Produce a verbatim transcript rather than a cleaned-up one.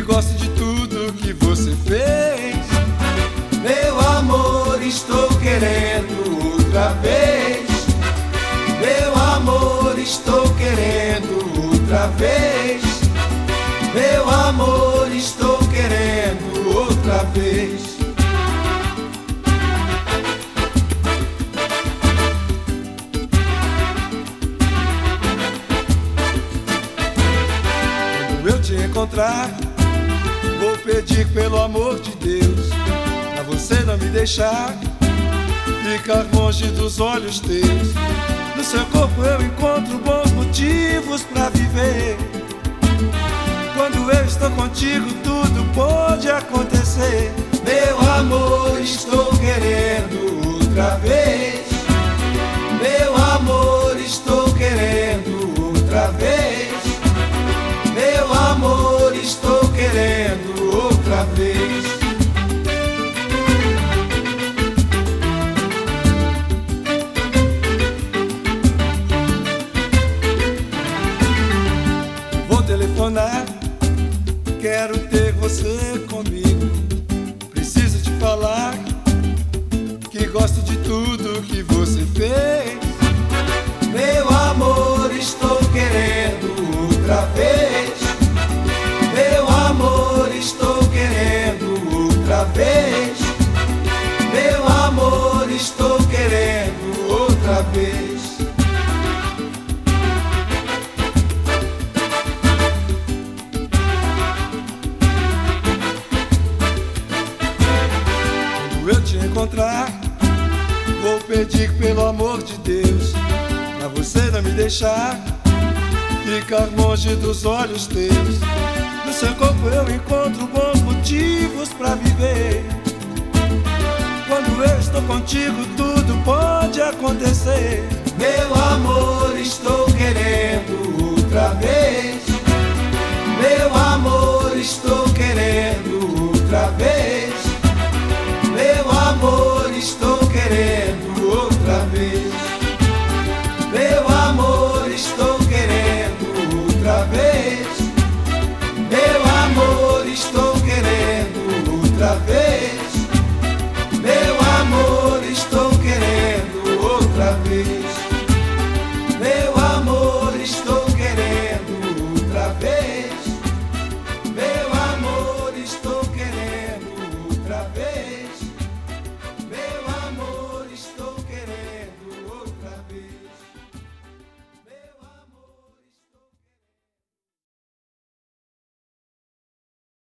gosto de tudo que você fez. Meu amor, estou querendo outra vez. Meu amor, estou querendo outra vez. Meu amor, estou querendo outra vez. Quando eu te encontrar, vou pedir pelo amor de Deus, pra você não me deixar ficar longe dos olhos teus. No seu corpo eu encontro bons motivos pra viver. Quando eu estou contigo tudo pode acontecer. Meu amor, estou querendo outra vez. Meu amor, estou querendo outra vez. Meu amor, estou querendo outra vez. Vou telefonar, quero ter você comigo. Preciso te falar que gosto de tudo que você fez. Meu amor, estou querendo outra vez. Meu amor, estou querendo outra vez. Meu amor, estou querendo outra vez. Quando eu te encontrar, vou pedir pelo amor de Deus, pra você não me deixar ficar longe dos olhos teus. No seu corpo eu encontro bons motivos pra viver. Quando eu estou contigo tudo pode acontecer. Meu amor, estou querendo